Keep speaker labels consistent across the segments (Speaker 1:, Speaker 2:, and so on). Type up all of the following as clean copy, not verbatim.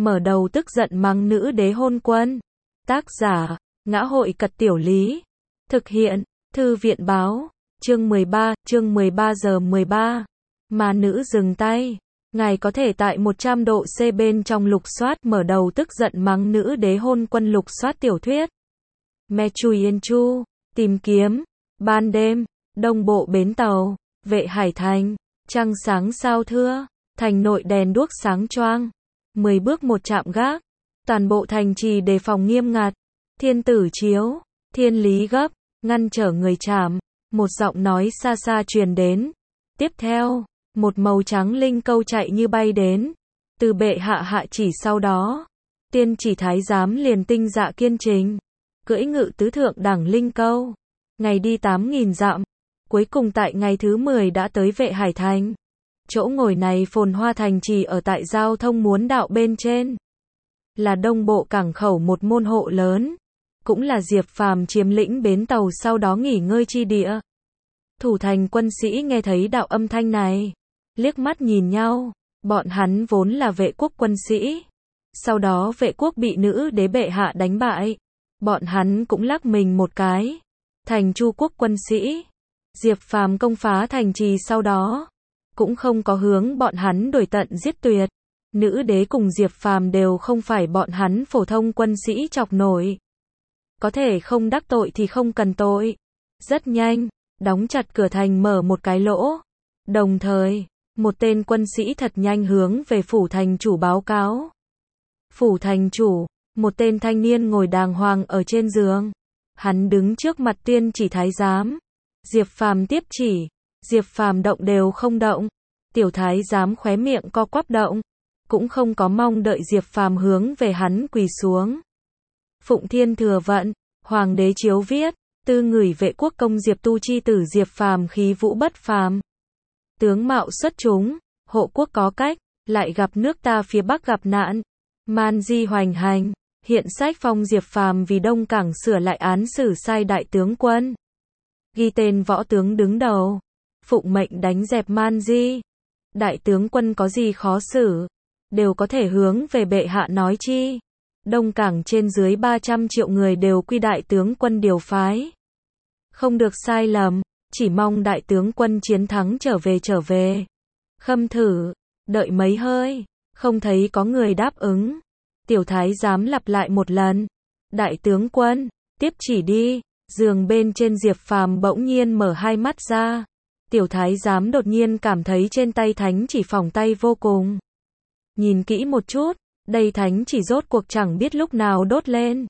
Speaker 1: mở đầu tức giận mắng nữ đế hôn quân. Tác giả, Ngã hội Cật Tiểu Lý. Thực hiện, Thư viện báo, chương 13 giờ 13. Mà nữ dừng tay. Ngài có thể tại 100 độ C bên trong lục soát mở đầu tức giận mắng nữ đế hôn quân lục soát tiểu thuyết. Me Chui Yên Chu, tìm kiếm, ban đêm, đông bộ bến tàu, Vệ Hải Thành, trăng sáng sao thưa, thành nội đèn đuốc sáng choang, 10 bước một trạm gác, toàn bộ thành trì đề phòng nghiêm ngặt, thiên tử chiếu, thiên lý gấp, ngăn trở người chạm, một giọng nói xa xa truyền đến. Tiếp theo, một màu trắng linh câu chạy như bay đến, từ bệ hạ hạ chỉ sau đó, tiên chỉ thái giám liền tinh dạ kiên trình, cưỡi ngự tứ thượng đẳng linh câu, ngày đi 8.000 dặm, cuối cùng tại ngày thứ 10 đã tới Vệ Hải Thành. Chỗ ngồi này phồn hoa thành trì ở tại giao thông muốn đạo bên trên, là đông bộ cảng khẩu một môn hộ lớn, cũng là Diệp Phàm chiếm lĩnh bến tàu sau đó nghỉ ngơi chi địa. Thủ thành quân sĩ nghe thấy đạo âm thanh này, liếc mắt nhìn nhau, bọn hắn vốn là vệ quốc quân sĩ, sau đó vệ quốc bị nữ đế bệ hạ đánh bại, bọn hắn cũng lắc mình một cái, thành Chu quốc quân sĩ. Diệp Phàm công phá thành trì sau đó, cũng không có hướng bọn hắn đuổi tận giết tuyệt. Nữ đế cùng Diệp Phàm đều không phải bọn hắn phổ thông quân sĩ chọc nổi. Có thể không đắc tội thì không cần tội. Rất nhanh, đóng chặt cửa thành mở một cái lỗ. Đồng thời, một tên quân sĩ thật nhanh hướng về phủ thành chủ báo cáo. Phủ thành chủ, một tên thanh niên ngồi đàng hoàng ở trên giường. Hắn đứng trước mặt tiên chỉ thái giám. Diệp Phàm tiếp chỉ, Diệp Phàm động đều không động. Tiểu thái giám khóe miệng co quắp động, cũng không có mong đợi Diệp Phàm hướng về hắn quỳ xuống. Phụng Thiên Thừa Vận, Hoàng đế chiếu viết, tư ngửi vệ quốc công Diệp Tu chi tử Diệp Phàm khí vũ bất phàm. Tướng mạo xuất chúng, hộ quốc có cách, lại gặp nước ta phía Bắc gặp nạn. Man di hoành hành, hiện sách phong Diệp Phàm vì Đông Cảng sửa lại án xử sai đại tướng quân. Ghi tên võ tướng đứng đầu, phụng mệnh đánh dẹp man di. Đại tướng quân có gì khó xử, đều có thể hướng về bệ hạ nói chi. Đông Cảng trên dưới 300 triệu người đều quy đại tướng quân điều phái. Không được sai lầm, chỉ mong đại tướng quân chiến thắng trở về. Khâm thử, đợi mấy hơi, không thấy có người đáp ứng. Tiểu thái giám lặp lại một lần. Đại tướng quân, tiếp chỉ đi. Giường bên trên Diệp Phàm bỗng nhiên mở hai mắt ra. Tiểu thái giám đột nhiên cảm thấy trên tay thánh chỉ phỏng tay vô cùng. Nhìn kỹ một chút, đây thánh chỉ rốt cuộc chẳng biết lúc nào đốt lên.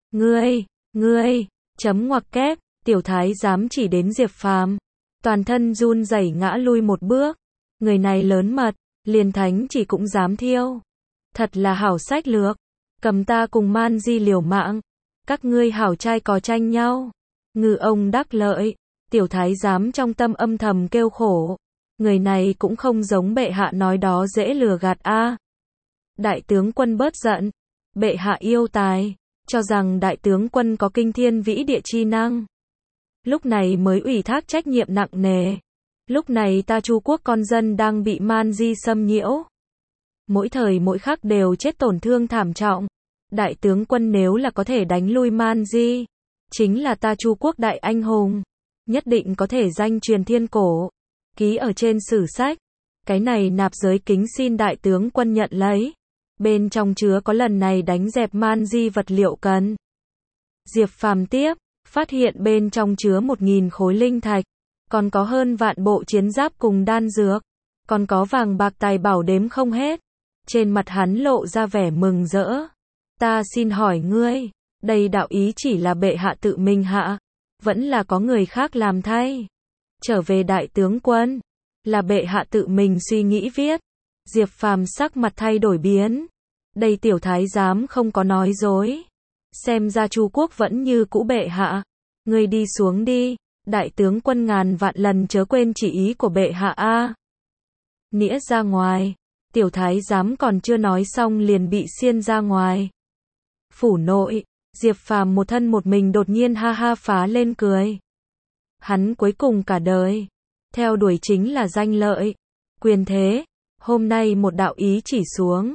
Speaker 1: Ngươi, chấm ngoặc kép, tiểu thái giám chỉ đến Diệp Phàm, toàn thân run rẩy ngã lui một bước. Người này lớn mật, liền thánh chỉ cũng dám thiêu. Thật là hảo sách lược, cầm ta cùng man di liều mạng. Các ngươi hảo trai có tranh nhau. Ngư ông đắc lợi, tiểu thái giám trong tâm âm thầm kêu khổ. Người này cũng không giống bệ hạ nói đó dễ lừa gạt a. Đại tướng quân bớt giận, bệ hạ yêu tài, cho rằng đại tướng quân có kinh thiên vĩ địa chi năng. Lúc này mới ủy thác trách nhiệm nặng nề. Lúc này ta Chu quốc con dân đang bị man di xâm nhiễu. Mỗi thời mỗi khắc đều chết tổn thương thảm trọng. Đại tướng quân nếu là có thể đánh lui man di, chính là ta Chu quốc đại anh hùng, nhất định có thể danh truyền thiên cổ, ký ở trên sử sách. Cái này nạp giới kính xin đại tướng quân nhận lấy. Bên trong chứa có lần này đánh dẹp man di vật liệu cần. Diệp Phàm tiếp, phát hiện bên trong chứa 1.000 khối linh thạch, còn có hơn vạn bộ chiến giáp cùng đan dược, còn có vàng bạc tài bảo đếm không hết. Trên mặt hắn lộ ra vẻ mừng rỡ. Ta xin hỏi ngươi, đây đạo ý chỉ là bệ hạ tự mình hạ, vẫn là có người khác làm thay? Trở về đại tướng quân, là bệ hạ tự mình suy nghĩ viết. Diệp Phàm sắc mặt thay đổi biến. Đây tiểu thái giám không có nói dối. Xem ra Chu quốc vẫn như cũ bệ hạ. Ngươi đi xuống đi, đại tướng quân ngàn vạn lần chớ quên chỉ ý của bệ hạ a. Nĩa ra ngoài, tiểu thái giám còn chưa nói xong liền bị xiên ra ngoài. Phủ nội, Diệp Phàm một thân một mình đột nhiên ha ha phá lên cười. Hắn cuối cùng cả đời theo đuổi chính là danh lợi, quyền thế. Hôm nay một đạo ý chỉ xuống,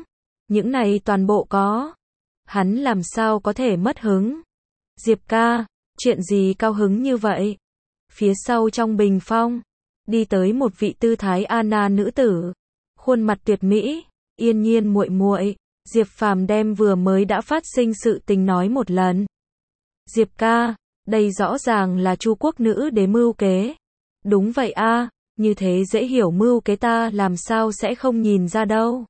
Speaker 1: những này toàn bộ có. Hắn làm sao có thể mất hứng? Diệp ca, chuyện gì cao hứng như vậy? Phía sau trong bình phong, đi tới một vị tư thái Anna nữ tử, khuôn mặt tuyệt mỹ, Yên Nhiên muội muội. Diệp Phàm đem vừa mới đã phát sinh sự tình nói một lần. Diệp ca, đây rõ ràng là Chu quốc nữ đế mưu kế. Đúng vậy a, như thế dễ hiểu mưu kế ta làm sao sẽ không nhìn ra đâu.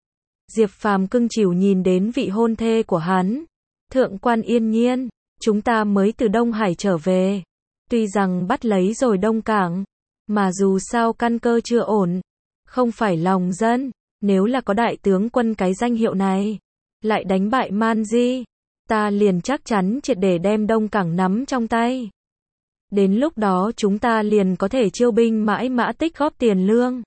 Speaker 1: Diệp Phàm cưng chiều nhìn đến vị hôn thê của hắn. Thượng quan Yên Nhiên, chúng ta mới từ Đông Hải trở về. Tuy rằng bắt lấy rồi Đông Cảng, mà dù sao căn cơ chưa ổn, không phải lòng dân. Nếu là có đại tướng quân cái danh hiệu này, lại đánh bại Man Di, ta liền chắc chắn triệt để đem Đông Cảng nắm trong tay. Đến lúc đó chúng ta liền có thể chiêu binh mãi mã tích góp tiền lương,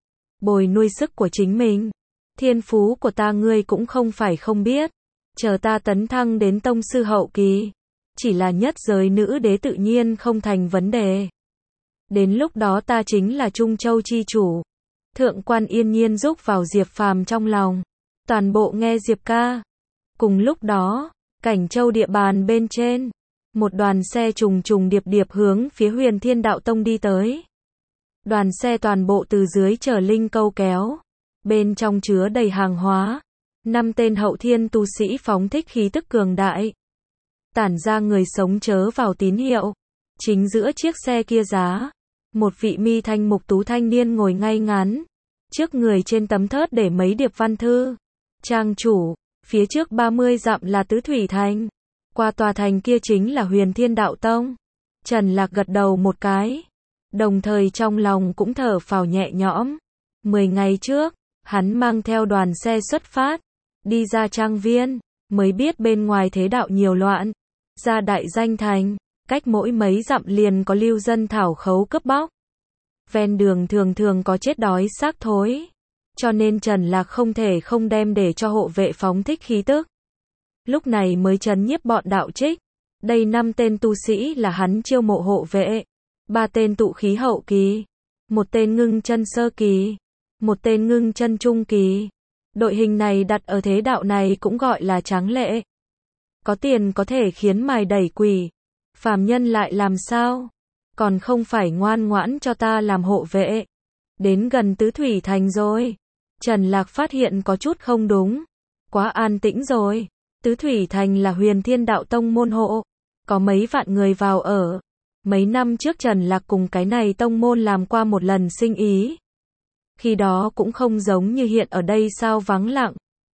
Speaker 1: bồi nuôi sức của chính mình. Thiên phú của ta ngươi cũng không phải không biết, chờ ta tấn thăng đến tông sư hậu kỳ, chỉ là nhất giới nữ đế tự nhiên không thành vấn đề. Đến lúc đó ta chính là Trung Châu chi chủ. Thượng quan Yên Nhiên rúc vào Diệp Phàm trong lòng, toàn bộ nghe Diệp ca. Cùng lúc đó, Cảnh Châu địa bàn bên trên, một đoàn xe trùng trùng điệp điệp hướng phía Huyền Thiên Đạo Tông đi tới. Đoàn xe toàn bộ từ dưới chở linh câu kéo, bên trong chứa đầy hàng hóa. 5 tên hậu thiên tu sĩ phóng thích khí tức cường đại, tản ra người sống chớ vào tín hiệu. Chính giữa chiếc xe kia giá, một vị mi thanh mục tú thanh niên ngồi ngay ngắn, trước người trên tấm thớt để mấy điệp văn thư. Trang chủ, phía trước 30 dặm là Tứ Thủy Thành, qua tòa thành kia chính là Huyền Thiên Đạo Tông. Trần Lạc gật đầu một cái, đồng thời trong lòng cũng thở phào nhẹ nhõm. 10 ngày trước, hắn mang theo đoàn xe xuất phát, đi ra trang viên, mới biết bên ngoài thế đạo nhiều loạn. Ra đại danh thành, cách mỗi mấy dặm liền có lưu dân thảo khấu cướp bóc. Ven đường thường thường có chết đói xác thối, cho nên Trần Lạc không thể không đem để cho hộ vệ phóng thích khí tức. Lúc này mới trấn nhiếp bọn đạo trích. Đây 5 tên tu sĩ là hắn chiêu mộ hộ vệ, 3 tên tụ khí hậu kỳ, 1 tên ngưng chân sơ kỳ, 1 tên ngưng chân trung kỳ. Đội hình này đặt ở thế đạo này cũng gọi là tráng lệ. Có tiền có thể khiến mài đẩy quỷ, phàm nhân lại làm sao? Còn không phải ngoan ngoãn cho ta làm hộ vệ. Đến gần Tứ Thủy Thành rồi, Trần Lạc phát hiện có chút không đúng. Quá an tĩnh rồi. Tứ Thủy Thành là Huyền Thiên Đạo Tông môn hộ, có mấy vạn người vào ở. Mấy năm trước Trần Lạc cùng cái này tông môn làm qua một lần sinh ý. Khi đó cũng không giống như hiện ở đây sao vắng lặng.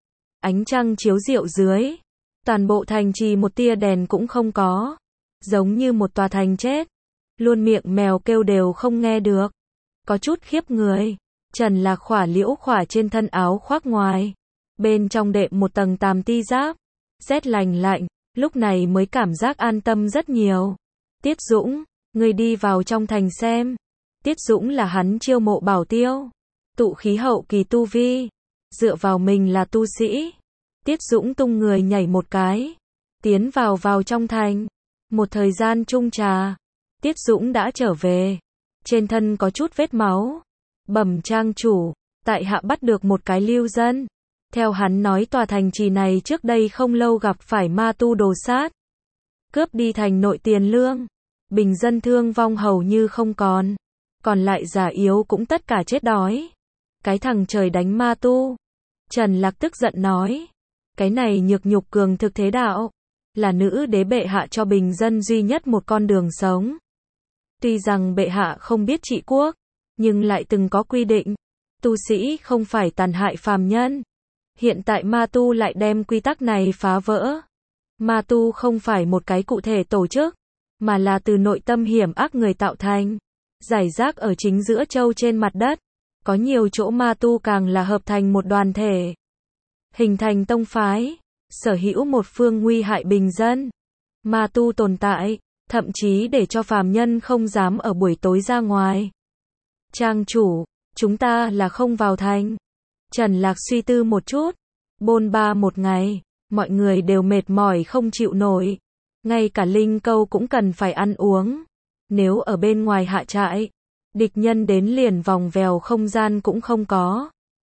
Speaker 1: Ánh trăng chiếu rượu dưới, toàn bộ thành trì một tia đèn cũng không có, giống như một tòa thành chết, luôn miệng mèo kêu đều không nghe được. Có chút khiếp người. Trần Lạc khỏa liễu khỏa trên thân áo khoác ngoài, bên trong đệm một tầng tàm ti giáp, rét lành lạnh, lúc này mới cảm giác an tâm rất nhiều. Tiết Dũng, người đi vào trong thành xem. Tiết Dũng là hắn chiêu mộ bảo tiêu, tụ khí hậu kỳ tu vi, dựa vào mình là tu sĩ. Tiết Dũng tung người nhảy một cái, tiến vào trong thành. Một thời gian chung trà, Tiết Dũng đã trở về, trên thân có chút vết máu. Bẩm trang chủ, tại hạ bắt được một cái lưu dân. Theo hắn nói tòa thành trì này trước đây không lâu gặp phải ma tu đồ sát, cướp đi thành nội tiền lương, bình dân thương vong hầu như không còn lại già yếu cũng tất cả chết đói. Cái thằng trời đánh ma tu. Trần Lạc tức giận nói, cái này nhược nhục cường thực thế đạo, là nữ đế bệ hạ cho bình dân duy nhất một con đường sống. Tuy rằng bệ hạ không biết trị quốc, nhưng lại từng có quy định, tu sĩ không phải tàn hại phàm nhân. Hiện tại ma tu lại đem quy tắc này phá vỡ. Ma tu không phải một cái cụ thể tổ chức, mà là từ nội tâm hiểm ác người tạo thành, rải rác ở chính giữa châu trên mặt đất. Có nhiều chỗ ma tu càng là hợp thành một đoàn thể, hình thành tông phái, sở hữu một phương nguy hại bình dân. Ma tu tồn tại, thậm chí để cho phàm nhân không dám ở buổi tối ra ngoài. Trang chủ, chúng ta là không vào thành. Trần Lạc suy tư một chút, bôn ba một ngày, mọi người đều mệt mỏi không chịu nổi. Ngay cả linh câu cũng cần phải ăn uống. Nếu ở bên ngoài hạ trại, địch nhân đến liền vòng vèo không gian cũng không có.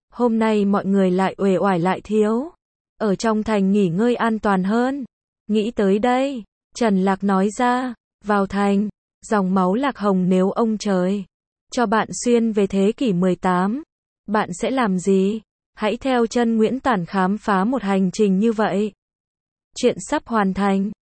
Speaker 1: Hôm nay mọi người lại uể oải lại thiếu. Ở trong thành nghỉ ngơi an toàn hơn. Nghĩ tới đây, Trần Lạc nói ra, vào thành, dòng máu Lạc Hồng nếu ông trời cho bạn xuyên về thế kỷ 18, bạn sẽ làm gì? Hãy theo chân Nguyễn Tản khám phá một hành trình như vậy. Chuyện sắp hoàn thành.